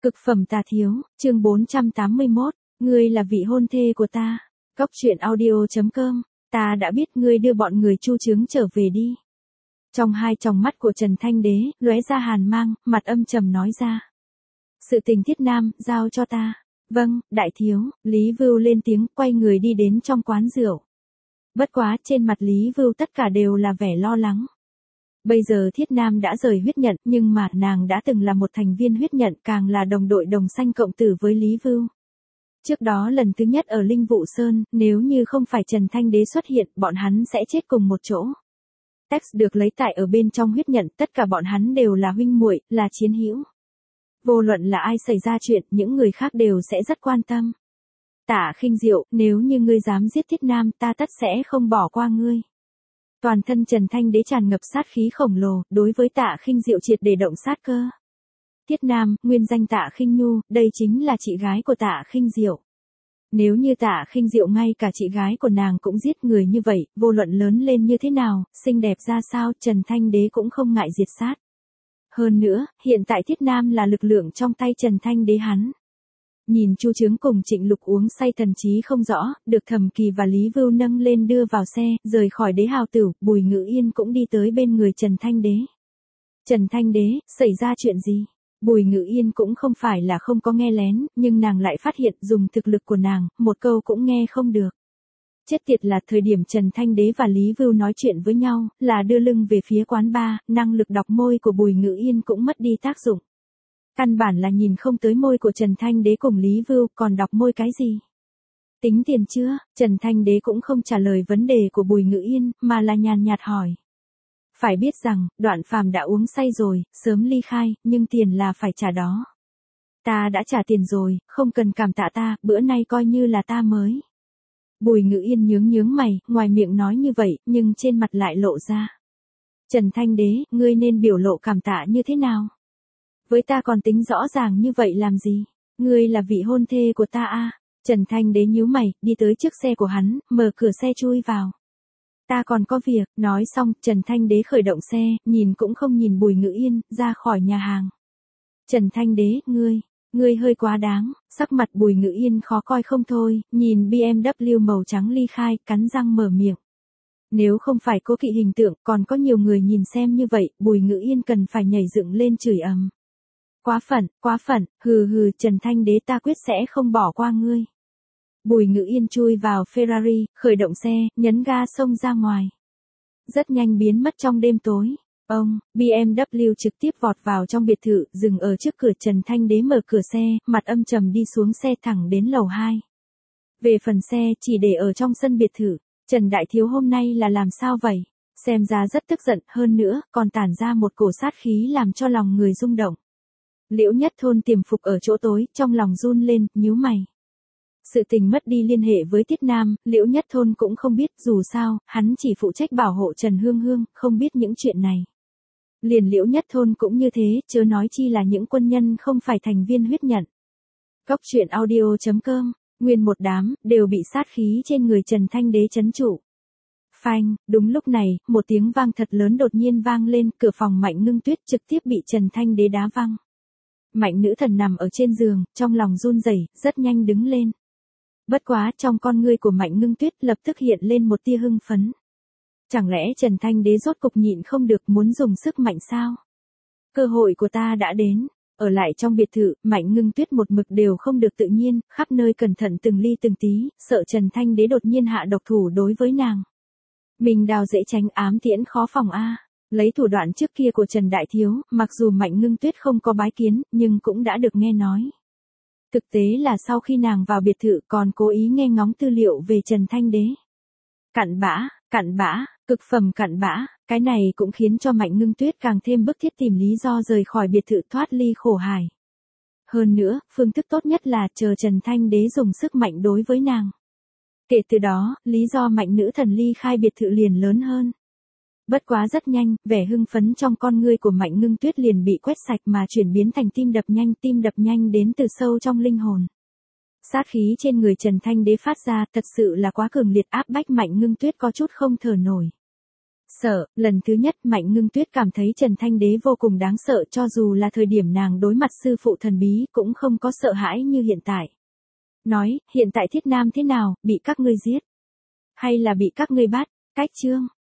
Cực phẩm tà thiếu, chương 481, ngươi là vị hôn thê của ta. Cóc truyện audio.com, ta đã biết ngươi đưa bọn người Chu Chướng trở về đi. Trong hai tròng mắt của Trần Thanh Đế, lóe ra hàn mang, mặt âm trầm nói ra. Sự tình Thiết Nam, giao cho ta. Vâng, đại thiếu, Lý Vưu lên tiếng, quay người đi đến trong quán rượu. Bất quá, trên mặt Lý Vưu tất cả đều là vẻ lo lắng. Bây giờ Thiết Nam đã rời huyết nhận, nhưng mà nàng đã từng là một thành viên huyết nhận, càng là đồng đội đồng sanh cộng tử với Lý Vưu. Trước đó lần thứ nhất ở Linh Vụ Sơn, nếu như không phải Trần Thanh Đế xuất hiện, bọn hắn sẽ chết cùng một chỗ. Text được lấy tại ở bên trong huyết nhận, tất cả bọn hắn đều là huynh muội, là chiến hữu. Vô luận là ai xảy ra chuyện, những người khác đều sẽ rất quan tâm. Tả Khinh Diệu, nếu như ngươi dám giết Thiết Nam, ta tất sẽ không bỏ qua ngươi. Toàn thân Trần Thanh Đế tràn ngập sát khí khổng lồ, đối với Tạ Khinh Diệu triệt để động sát cơ. Thiết Nam, nguyên danh Tạ Khinh Nhu, đây chính là chị gái của Tạ Khinh Diệu. Nếu như Tạ Khinh Diệu ngay cả chị gái của nàng cũng giết người như vậy, vô luận lớn lên như thế nào, xinh đẹp ra sao, Trần Thanh Đế cũng không ngại diệt sát. Hơn nữa, hiện tại Thiết Nam là lực lượng trong tay Trần Thanh Đế hắn. Nhìn Chu Chướng cùng Trịnh Lục uống say thần trí không rõ, được Thẩm Kỳ và Lý Vưu nâng lên đưa vào xe, rời khỏi Đế Hào Tửu, Bùi Ngự Yên cũng đi tới bên người Trần Thanh Đế. Trần Thanh Đế, xảy ra chuyện gì? Bùi Ngự Yên cũng không phải là không có nghe lén, nhưng nàng lại phát hiện dùng thực lực của nàng, một câu cũng nghe không được. Chết tiệt là thời điểm Trần Thanh Đế và Lý Vưu nói chuyện với nhau, là đưa lưng về phía quán bar, năng lực đọc môi của Bùi Ngự Yên cũng mất đi tác dụng. Căn bản là nhìn không tới môi của Trần Thanh Đế cùng Lý Vưu, còn đọc môi cái gì? Tính tiền chưa? Trần Thanh Đế cũng không trả lời vấn đề của Bùi Ngự Yên, mà là nhàn nhạt hỏi. Phải biết rằng, Đoạn Phàm đã uống say rồi, sớm ly khai, nhưng tiền là phải trả đó. Ta đã trả tiền rồi, không cần cảm tạ ta, bữa nay coi như là ta mới. Bùi Ngự Yên nhướng mày, ngoài miệng nói như vậy, nhưng trên mặt lại lộ ra. Trần Thanh Đế, ngươi nên biểu lộ cảm tạ như thế nào? Với ta còn tính rõ ràng như vậy làm gì? Ngươi là vị hôn thê của ta à? Trần Thanh Đế nhíu mày, đi tới trước xe của hắn, mở cửa xe chui vào. Ta còn có việc, nói xong, Trần Thanh Đế khởi động xe, nhìn cũng không nhìn Bùi Ngự Yên, ra khỏi nhà hàng. Trần Thanh Đế, ngươi hơi quá đáng, sắc mặt Bùi Ngự Yên khó coi không thôi, nhìn BMW màu trắng ly khai, cắn răng mở miệng. Nếu không phải Cố Kỵ hình tượng, còn có nhiều người nhìn xem như vậy, Bùi Ngự Yên cần phải nhảy dựng lên chửi ầm. Quá phận, hừ, Trần Thanh Đế ta quyết sẽ không bỏ qua ngươi. Bùi Ngự Yên chui vào Ferrari, khởi động xe, nhấn ga xông ra ngoài. Rất nhanh biến mất trong đêm tối. BMW trực tiếp vọt vào trong biệt thự, dừng ở trước cửa. Trần Thanh Đế mở cửa xe, mặt âm trầm đi xuống xe thẳng đến lầu 2. Về phần xe, chỉ để ở trong sân biệt thự. Trần Đại Thiếu hôm nay là làm sao vậy? Xem ra rất tức giận, hơn nữa, còn tản ra một cổ sát khí làm cho lòng người rung động. Liễu Nhất Thôn tiềm phục ở chỗ tối, trong lòng run lên, nhíu mày. Sự tình mất đi liên hệ với Thiết Nam, Liễu Nhất Thôn cũng không biết, dù sao, hắn chỉ phụ trách bảo hộ Trần Hương Hương, không biết những chuyện này. Liền Liễu Nhất Thôn cũng như thế, chớ nói chi là những quân nhân không phải thành viên huyết nhận. Cóc truyện audio.com, nguyên một đám, đều bị sát khí trên người Trần Thanh Đế trấn trụ. Phanh, đúng lúc này, một tiếng vang thật lớn đột nhiên vang lên, cửa phòng Mạnh Ngưng Tuyết trực tiếp bị Trần Thanh Đế đá văng. Mạnh nữ thần nằm ở trên giường, trong lòng run rẩy, rất nhanh đứng lên. Bất quá, trong con ngươi của Mạnh Ngưng Tuyết lập tức hiện lên một tia hưng phấn. Chẳng lẽ Trần Thanh Đế rốt cục nhịn không được muốn dùng sức mạnh sao? Cơ hội của ta đã đến. Ở lại trong biệt thự, Mạnh Ngưng Tuyết một mực đều không được tự nhiên, khắp nơi cẩn thận từng ly từng tí, sợ Trần Thanh Đế đột nhiên hạ độc thủ đối với nàng. Mình đào dễ tránh ám tiễn khó phòng a. Lấy thủ đoạn trước kia của Trần Đại Thiếu, mặc dù Mạnh Ngưng Tuyết không có bái kiến, nhưng cũng đã được nghe nói. Thực tế là sau khi nàng vào biệt thự còn cố ý nghe ngóng tư liệu về Trần Thanh Đế. Cặn bã, cực phẩm cặn bã, cái này cũng khiến cho Mạnh Ngưng Tuyết càng thêm bức thiết tìm lý do rời khỏi biệt thự thoát ly khổ hải. Hơn nữa, phương thức tốt nhất là chờ Trần Thanh Đế dùng sức mạnh đối với nàng. Kể từ đó, lý do Mạnh nữ thần ly khai biệt thự liền lớn hơn. Bất quá rất nhanh, vẻ hưng phấn trong con ngươi của Mạnh Ngưng Tuyết liền bị quét sạch mà chuyển biến thành tim đập nhanh đến từ sâu trong linh hồn. Sát khí trên người Trần Thanh Đế phát ra thật sự là quá cường liệt, áp bách Mạnh Ngưng Tuyết có chút không thở nổi. Sợ, lần thứ nhất Mạnh Ngưng Tuyết cảm thấy Trần Thanh Đế vô cùng đáng sợ, cho dù là thời điểm nàng đối mặt sư phụ thần bí cũng không có sợ hãi như hiện tại. Nói, hiện tại Thiết Nam thế nào, bị các ngươi giết? Hay là bị các ngươi bắt? Cách chương